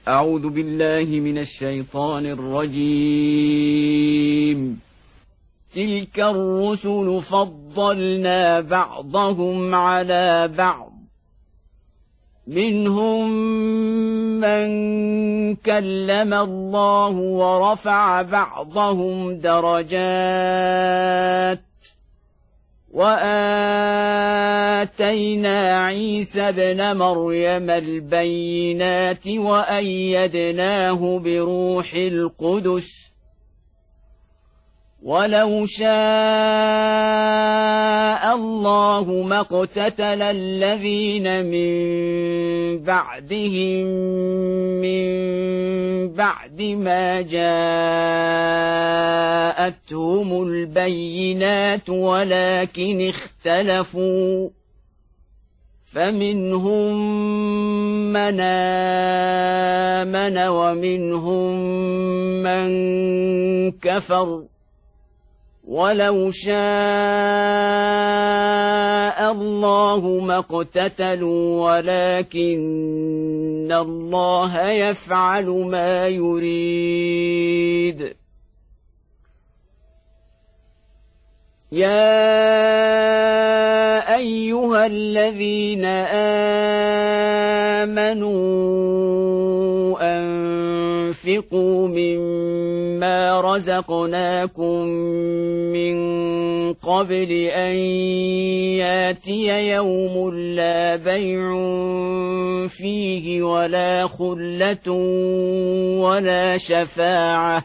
أعوذ بالله من الشيطان الرجيم. تلك الرسل فضلنا بعضهم على بعض، منهم من كلم الله ورفع بعضهم درجات، وآتينا عيسى ابن مريم البينات وأيدناه بروح القدس، ولو شاء الله ما اقتتل الذين من بعدهم من بعد ما جاءتهم البينات ولكن اختلفوا، فمنهم من آمن ومنهم من كفر، ولو شاء الله ما اقتتلوا ولكن الله يفعل ما يريد. يا أيها الذين آمنوا أنفقوا مما رزقناكم من قبل أن ياتي يوم لا بيع فيه ولا خلة ولا شفاعة،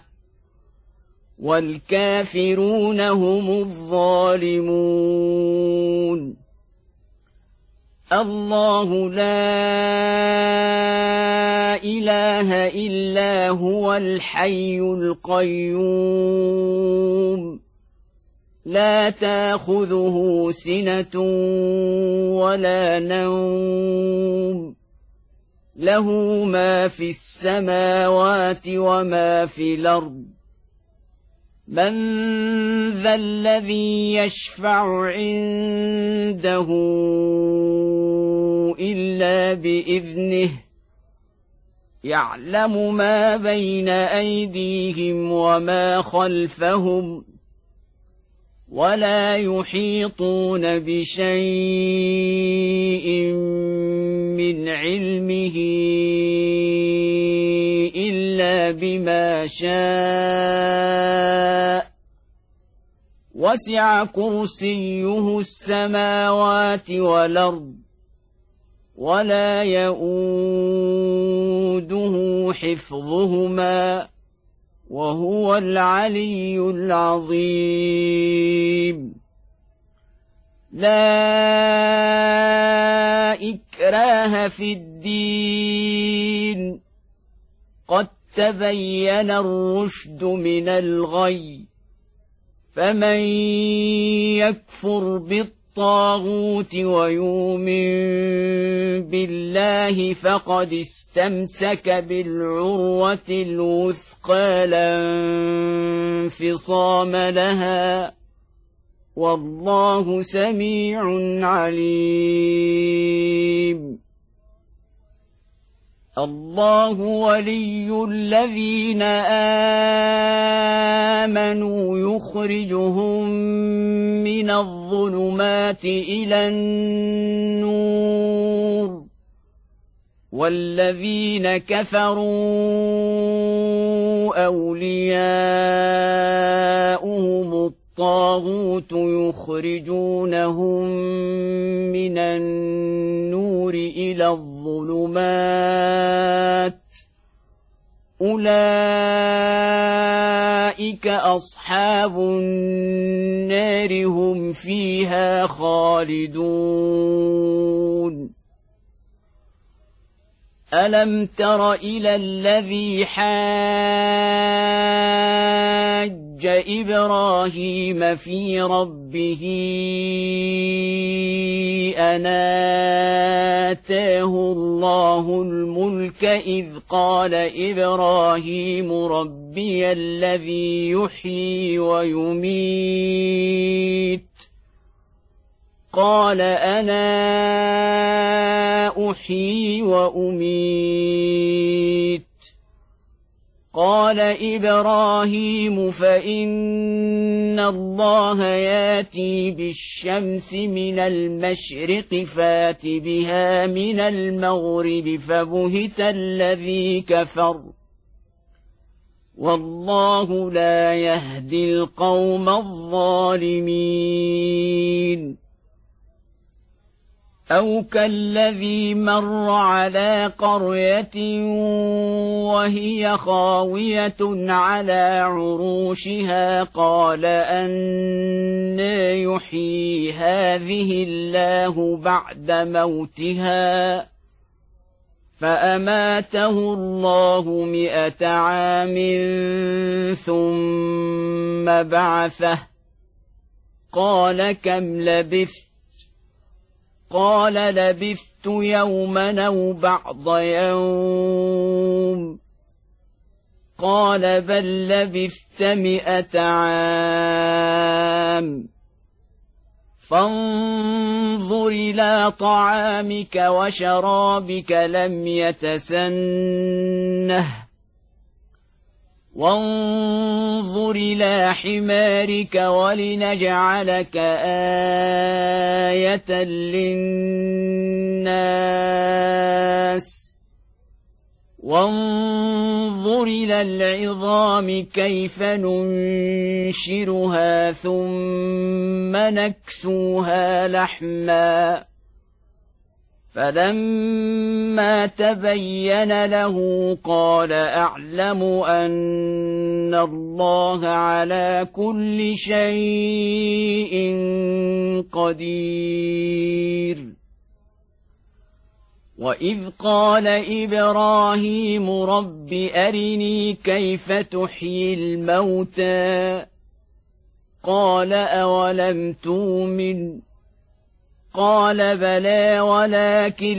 والكافرون هم الظالمون. الله لا إله إلا هو الحي القيوم، لا تأخذه سنة ولا نوم، له ما في السماوات وما في الأرض. من ذا الذي يشفع عنده إلا بإذنه، يعلم ما بين أيديهم وما خلفهم، ولا يحيطون بشيء من علمه إلا بما شاء، وسع كرسيه السماوات والأرض، ولا يئوده حفظهما، وهو العلي العظيم. لا إكراه في الدين، قد تبين الرشد من الغي، فمن يكفر بالطاغوت ويؤمن بالله فقد استمسك بالعروة الوثقى لا انفصام لها، والله سميع عليم. الله ولي الذين آمنوا يخرجهم من الظلمات إلى النور، والذين كفروا أولياؤهم الطاغوت يخرجونهم من النور إلى الظلمات، أولئك أصحاب النار هم فيها خالدون. ألم تر إلى الذي حاج إبراهيم في ربه أن آتاه الله الملك إذ قال إبراهيم ربي الذي يحيي ويميت، قال أنا أحيي وأميت، قال إبراهيم فإن الله ياتي بالشمس من المشرق فات بها من المغرب فبهت الذي كفر والله لا يهدي القوم الظالمين أو كالذي مر على قرية وهي خاوية على عروشها قال أنى يحيي هذه الله بعد موتها فأماته الله 100 عام ثم بعثه قال كم لبثت قال لبثت يوما أو بعض يوم قال بل لبثت 100 عام فانظر إلى طعامك وشرابك لم يتسنه وانظر إلى حمارك ولنجعلك آية للناس وانظر إلى العظام كيف ننشرها ثم نكسوها لحما فلما تبين له قال أعلم أن الله على كل شيء قدير وإذ قال إبراهيم رب أرني كيف تحيي الموتى قال أولم تؤمن قال بلى ولكن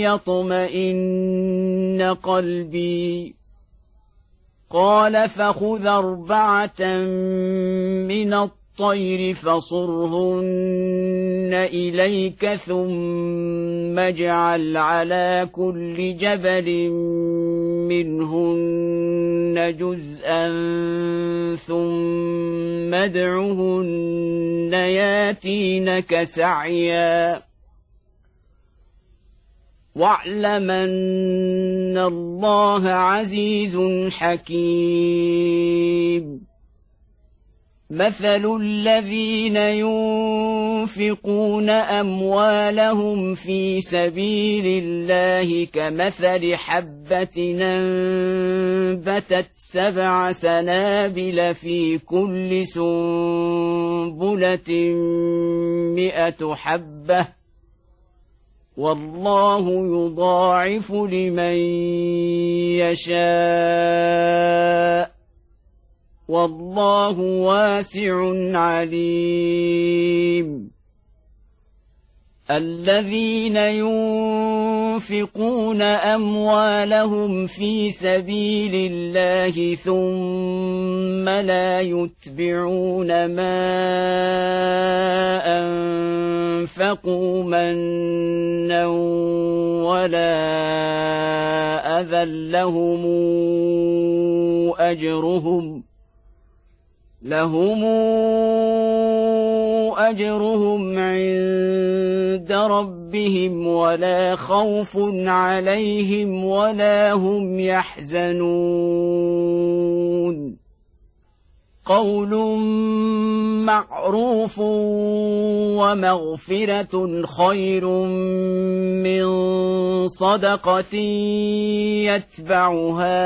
ليطمئن قلبي قال فخذ 4 من الطير فصرهن إليك ثم اجعل على كل جبل منهن جزءا ثم ادعهن ياتينك سعيا واعلم أن الله عزيز حكيم مثل الذين ينفقون أموالهم في سبيل الله كمثل حبة أنبتت 7 سنابل في كل سنبلة 100 حبة والله يضاعف لمن يشاء والله واسع عليم الذين ينفقون أموالهم في سبيل الله ثم لا يتبعون ما أنفقوا منا ولا أذى لهم أجرهم عند ربهم ولا خوف عليهم ولا هم يحزنون قول معروف ومغفرة خير من صدقة يتبعها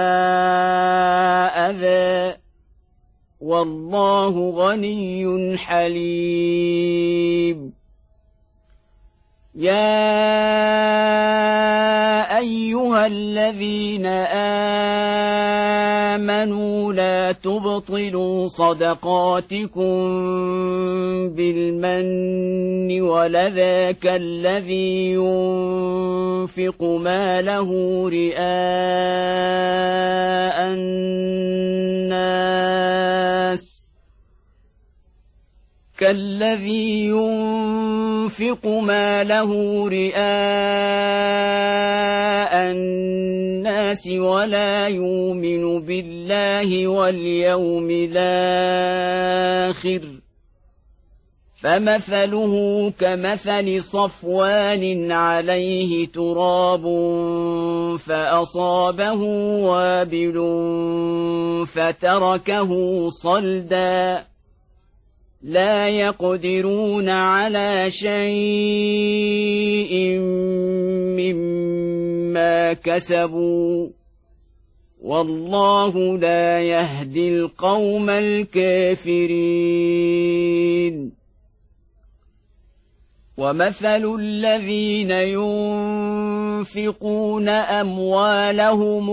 أذى والله غني حليم يا أيها الذين آمنوا لا تبطلوا صدقاتكم بالمن والأذى كالذي ينفق ماله رئاء الناس الناس ولا يؤمن بالله واليوم الآخر فمثله كمثل صفوان عليه تراب فأصابه وابل فتركه صلدا لا يقدرون على شيء مما كسبوا والله لا يهدي القوم الكافرين ومثل الذين ينفقون أموالهم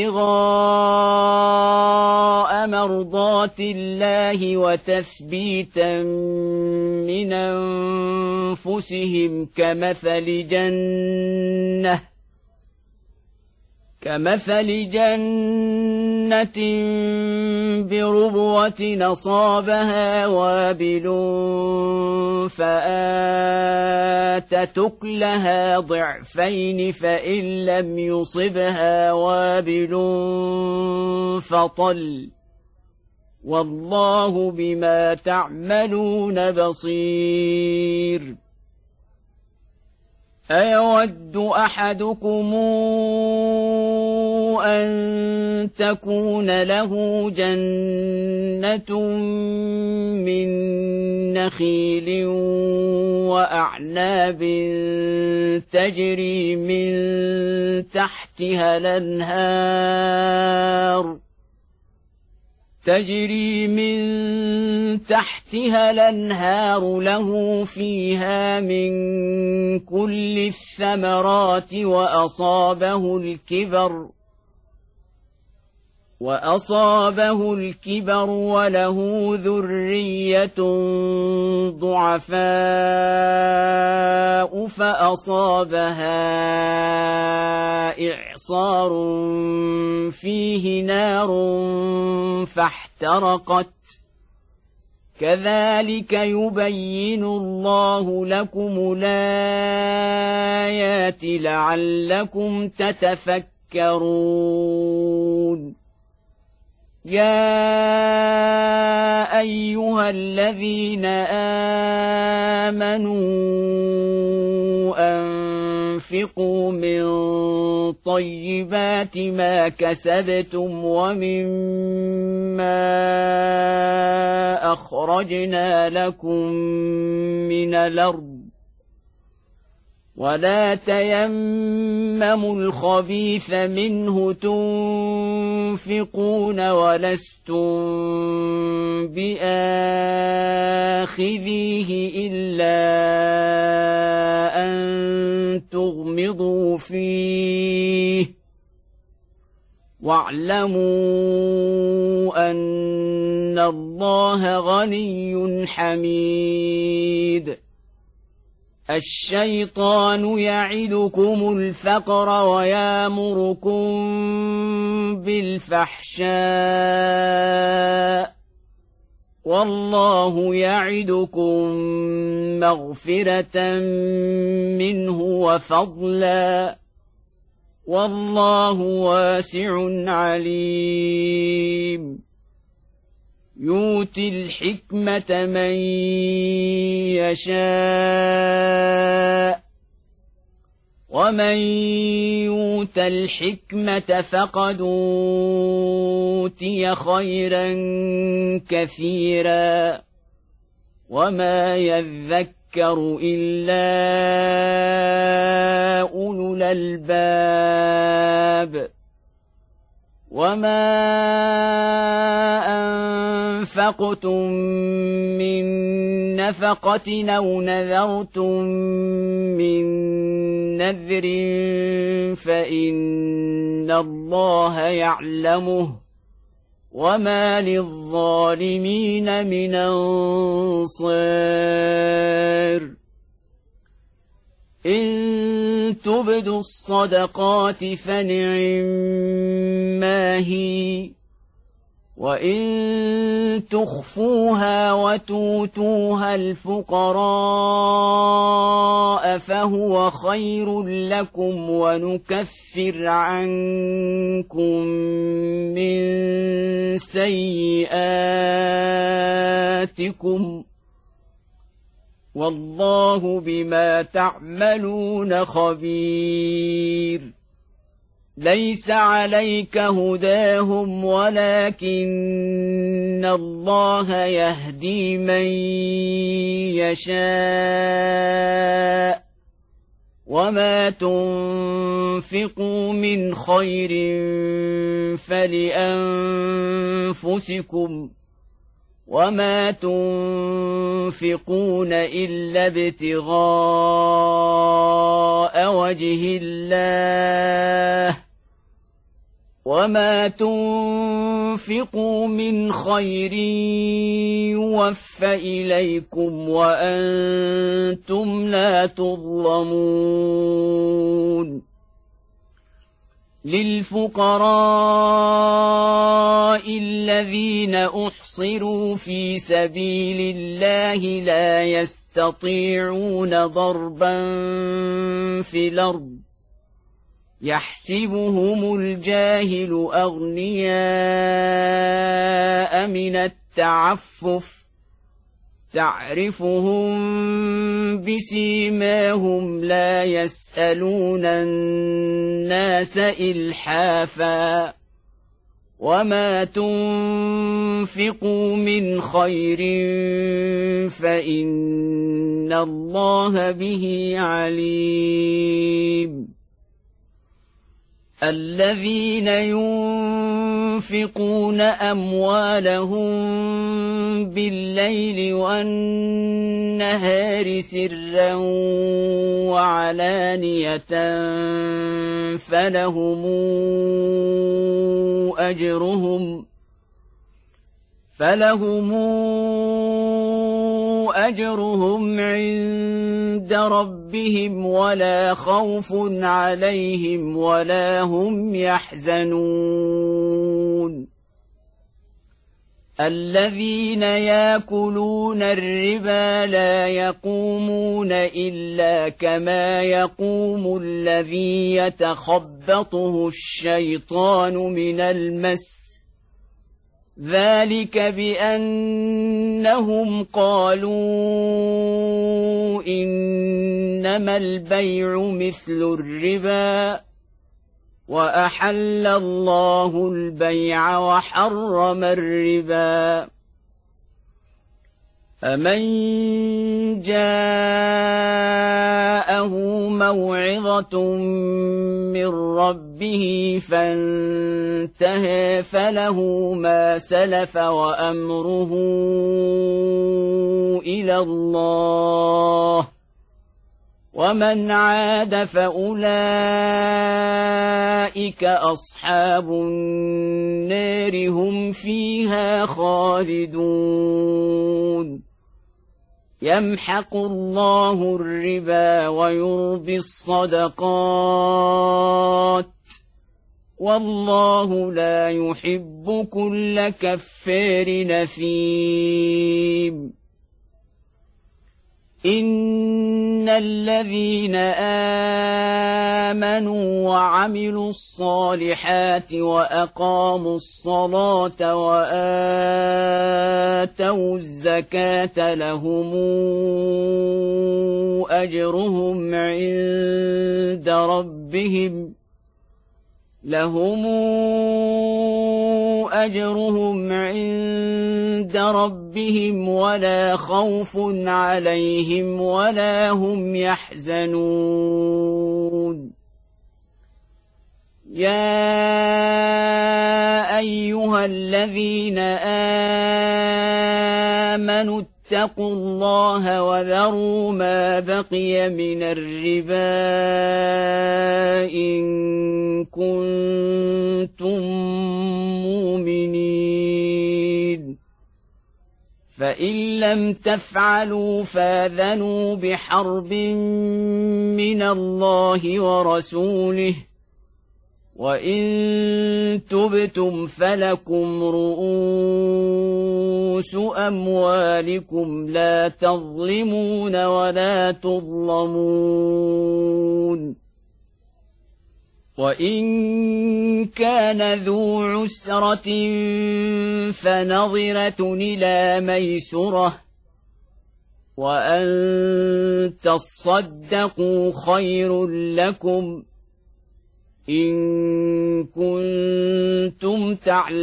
ابتغاء مرضات الله وتثبيتا من أنفسهم كمثل جنة بربوة أصابها وابل فآتت أكلها ضعفين فإن لم يصبها وابل فطل والله بما تعملون بصير أيود أحدكم أن تكون له جنة من نخيل وأعناب تجري من تحتها الأنهار له فيها من كل الثمرات وأصابه الكبر وله ذرية ضعفاء فأصابها إعصار فيه نار فاحترقت كذلك يبين الله لكم الآيات لعلكم تتفكرون يا أيها الذين آمنوا أنفقوا من طيبات ما كسبتم ومما أخرجنا لكم من الأرض ولا تيمموا الخبيث منه تنفقون ولستم بآخذيه إلا أن تغمضوا فيه واعلموا أن الله غني حميد الشيطان يعدكم الفقر ويامركم بالفحشاء والله يعدكم مغفرة منه وفضلا والله واسع عليم يؤتي الحكمة من يشاء ومن يؤت الحكمة فقد أوتي خيرا كثيرا وما يذكر إلا أولو الألباب وما أنفقتم من نفقة أو نذرتم من نذر فإن الله يعلمه وما للظالمين من أنصار إن تبدوا الصدقات فنعما هي وإن تخفوها وتؤتوها الفقراء فهو خير لكم ونكفر عنكم من سيئاتكم والله بما تعملون خبير ليس عليك هداهم ولكن الله يهدي من يشاء وما تنفقوا من خير فلأنفسكم وما تنفقون إلا ابتغاء وجه الله وما تنفقوا من خير يوفى إليكم وأنتم لا تظلمون للفقراء الذين أحصروا في سبيل الله لا يستطيعون ضربا في الأرض يحسبهم الجاهل أغنياء من التعفف تعرفهم بسيماهم لا يسألون الناس إلحافا وما تنفقوا من خير فإن الله به عليم الذين ينفقون أموالهم بالليل والنهار سرا وعلانية فلهم أجرهم عند ربهم ولا خوف عليهم ولا هم يحزنون الذين يأكلون الربا لا يقومون إلا كما يقوم الذي يتخبطه الشيطان من المس ذلك بأنهم قالوا إنما البيع مثل الربا وأحل الله البيع وحرم الربا فمن جاءه موعظة من ربه فانتهى فله ما سلف وأمره إلى الله ومن عاد فأولئك أصحاب النار هم فيها خالدون يمحق الله الربا ويربي الصدقات والله لا يحب كل كفار نثيم إن الذين آمنوا وعملوا الصالحات وأقاموا الصلاة وآتوا الزكاة لهم أجرهم عند ربهم ولا خوف عليهم ولا هم يحزنون يا أيها الذين آمنوا اتقوا الله وذروا ما بقي من الربا إن كنتم مؤمنين فإن لم تفعلوا فاذنوا بحرب من الله ورسوله وإن تبتم فلكم رؤوس أموالكم لا تظلمون ولا تظلمون. وإن كان ذو عسرة فنظرة إلى ميسرة وأن تصدقوا خير لكم إن كنتم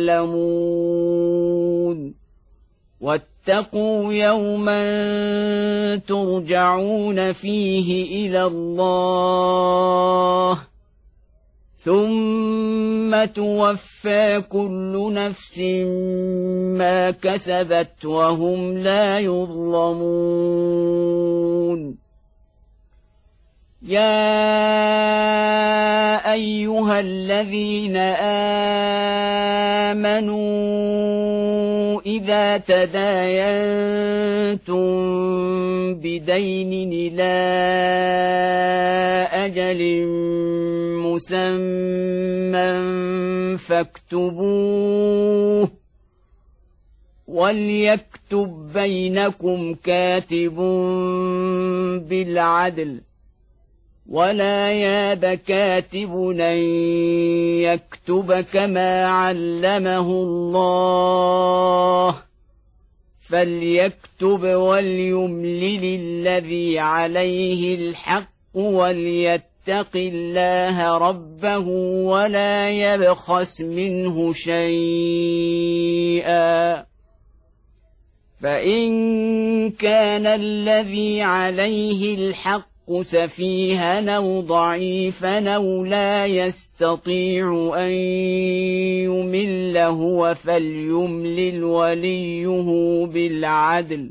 تعلمون. واتقوا يوما ترجعون فيه إلى الله ثم توفى كل نفس ما كسبت وهم لا يظلمون. يا أيها الذين آمنوا إذا تداينتم بدين إلى أجل مسمى فاكتبوه وليكتب بينكم كاتب بالعدل ولا ياب كاتب أن يكتب كما علمه الله فليكتب وليملل الذي عليه الحق وليتق الله ربه ولا يبخس منه شيئا. فإن كان الذي عليه الحق سفيها أو ضعيفا أو لا يستطيع أن يمل هو فليملل وليه بالعدل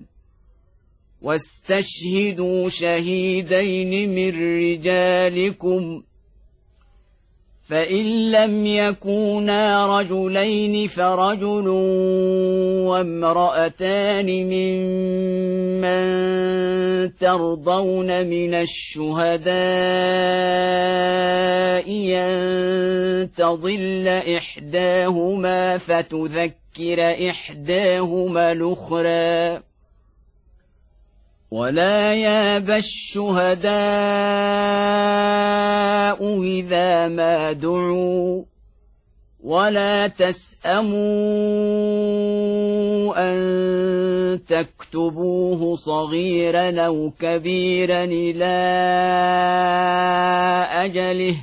واستشهدوا شهيدين من رجالكم فإن لم يكونا رجلين فرجل وامرأتان ممن ترضون من الشهداء أن تضل إحداهما فتذكر إحداهما الأخرى ولا يابى الشهداء إذا ما دعوا ولا تسأموا أن تكتبوه صغيرا أو كبيرا إلى أجله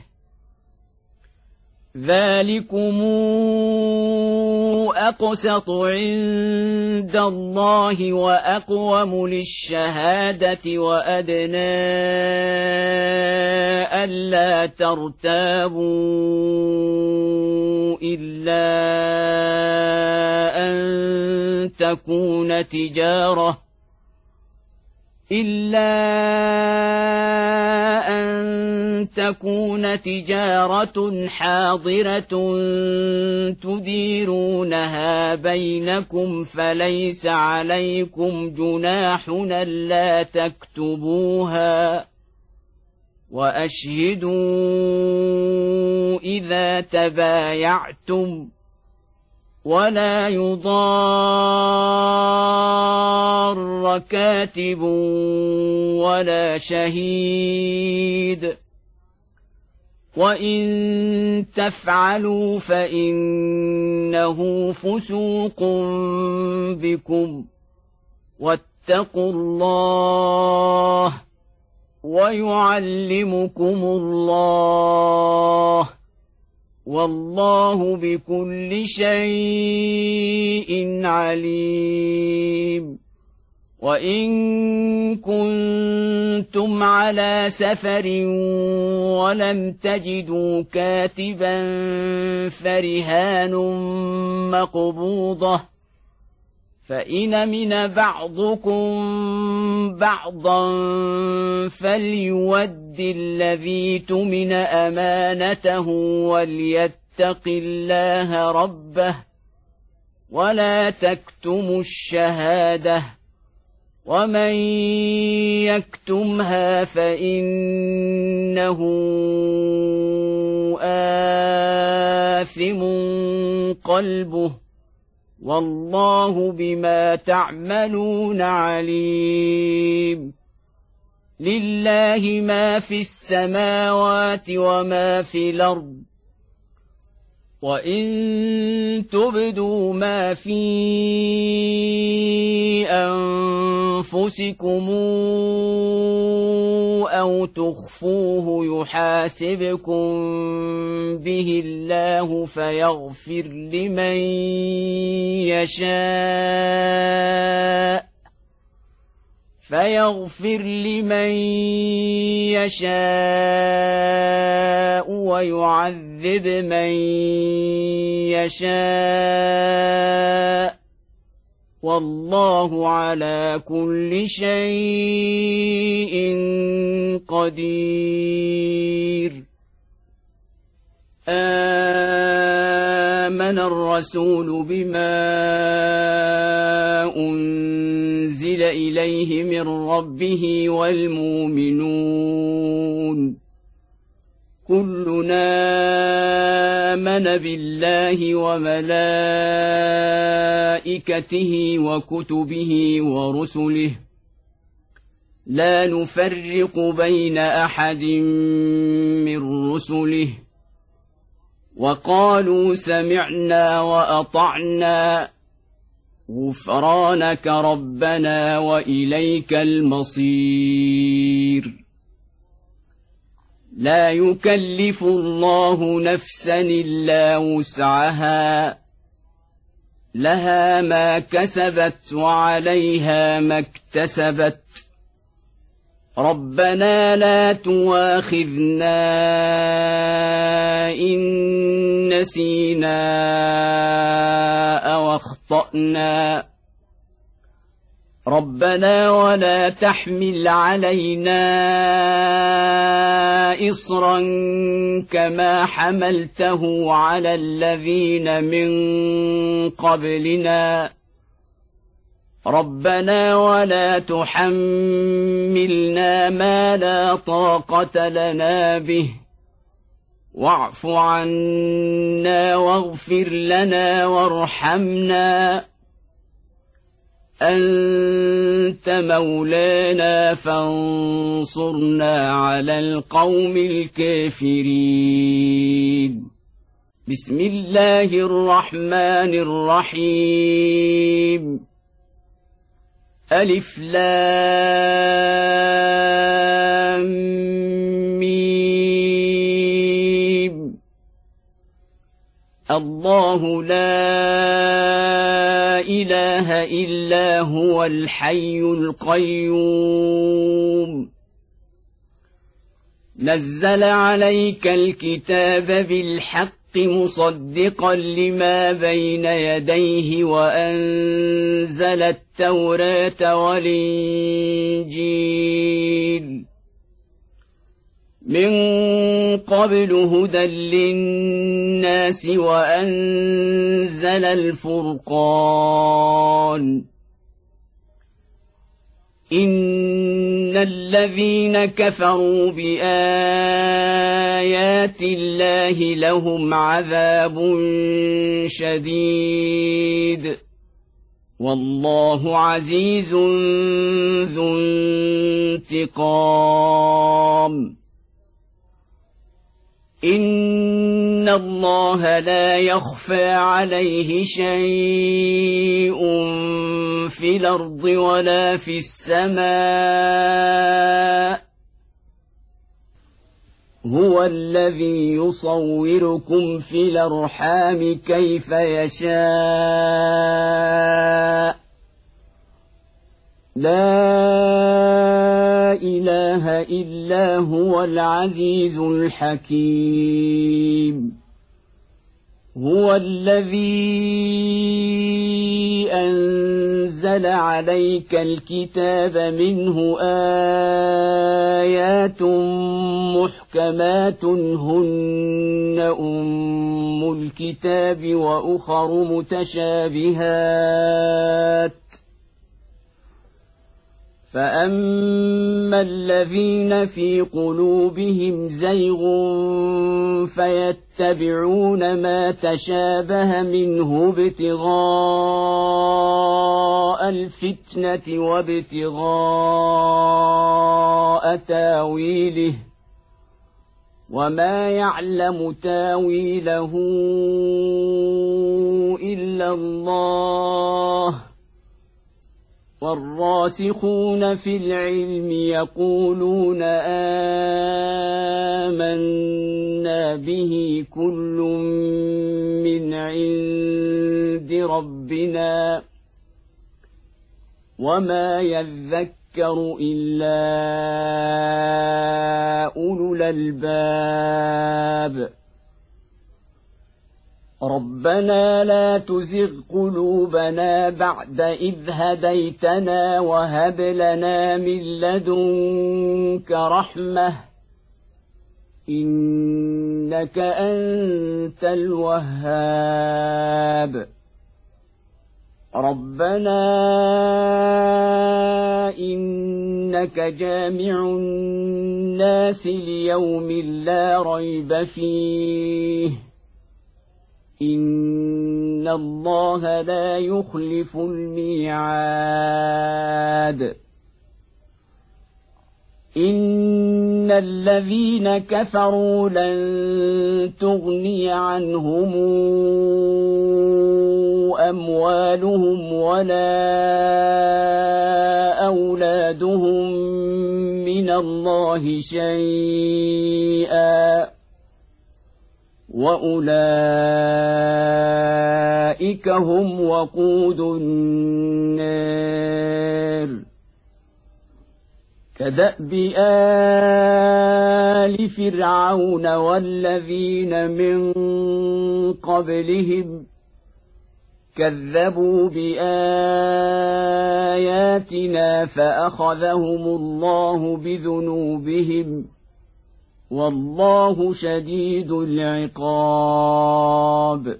ذلكم أقسط عند الله وأقوم للشهادة وأدنى ألا ترتابوا إلا أن تكون تجارة حاضرة تديرونها بينكم فليس عليكم جناح ألا تكتبوها وأشهدوا إذا تبايعتم ولا يضار كاتب ولا شهيد وإن تفعلوا فإنه فسوق بكم واتقوا الله ويعلمكم الله والله بكل شيء عليم. وإن كنتم على سفر ولم تجدوا كاتبا فرهان مقبوضة فإن أمن بعضكم بعضا فليؤد الذي اؤتمن أمانته وليتق الله ربه ولا تكتموا الشهادة ومن يكتمها فإنه آثم قلبه والله بما تعملون عليم لله ما في السماوات وما في الأرض وإن تبدوا ما في أنفسكم أو تخفوه يحاسبكم به الله فيغفر لمن يشاء ويعذب من يشاء والله على كل شيء قدير آمن الرسول بما أنزل إليه من ربه والمؤمنون كلنا آمن بالله وملائكته وكتبه ورسله لا نفرق بين أحد من رسله وقالوا سمعنا وأطعنا غفرانك ربنا وإليك المصير لا يكلف الله نفسا إلا وسعها لها ما كسبت وعليها ما اكتسبت ربنا لا تواخذنا إن نسينا أو أخطأنا ربنا ولا تحمل علينا إصرا كما حملته على الذين من قبلنا ربنا ولا تحملنا ما لا طاقة لنا به واعف عنا واغفر لنا وارحمنا أنت مولانا فانصرنا على القوم الكافرين بسم الله الرحمن الرحيم ألف لام ميم الله لا إله إلا هو الحي القيوم نزل عليك الكتاب بالحق مصدقا لما بين يديه وأنزل التوراة والإنجيل من قبل هدى للناس وأنزل الفرقان إن الذين كفروا بآيات الله لهم عذاب شديد والله عزيز ذو انتقام إن الله لا يخفى عليه شيء في الأرض ولا في السماء هو الذي يصوركم في الأرحام كيف يشاء لا إله إلا هو العزيز الحكيم هو الذي أنزل عليك الكتاب منه آيات محكمات هن أم الكتاب وأخر متشابهات فأما الذين في قلوبهم زيغ فيتبعون ما تشابه منه ابتغاء الفتنة وابتغاء تاويله وما يعلم تاويله إلا الله والراسخون في العلم يقولون آمنا به كل من عند ربنا وما يذكر إلا أولو الألباب ربنا لا تزغ قلوبنا بعد إذ هديتنا وهب لنا من لدنك رحمة إنك أنت الوهاب ربنا إنك جامع الناس ليوم لا ريب فيه إن الله لا يخلف الميعاد إن الذين كفروا لن تغني عنهم أموالهم ولا أولادهم من الله شيئا وأولئك هم وقود النار كدأب آل فرعون والذين من قبلهم كذبوا بآياتنا فأخذهم الله بذنوبهم والله شديد العقاب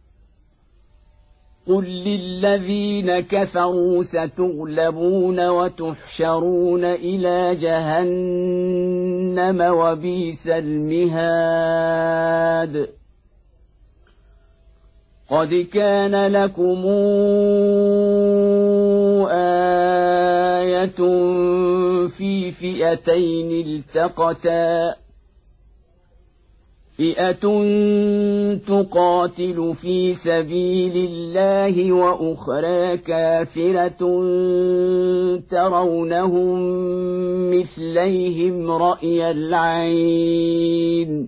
قل للذين كفروا ستغلبون وتحشرون إلى جهنم وبئس المهاد قد كان لكم آية في فئتين التقتا فئة تقاتل في سبيل الله وأخرى كافرة ترونهم مثليهم رأي العين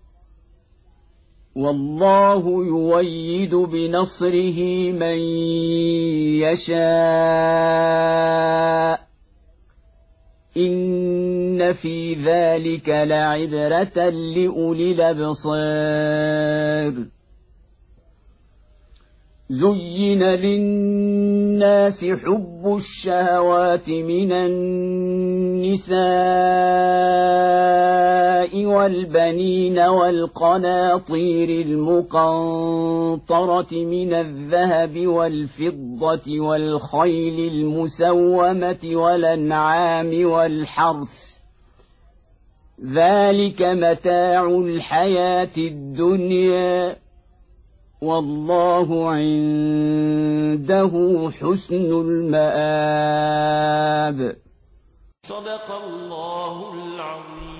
والله يؤيد بنصره من يشاء إن في ذلك لعبرة لأولي الأبصار زين للناس حب الشهوات من النساء والبنين والقناطير المقنطرة من الذهب والفضة والخيل المسومة والأنعام والحرث ذلك متاع الحياة الدنيا والله عنده حسن المآب. صدق الله العظيم.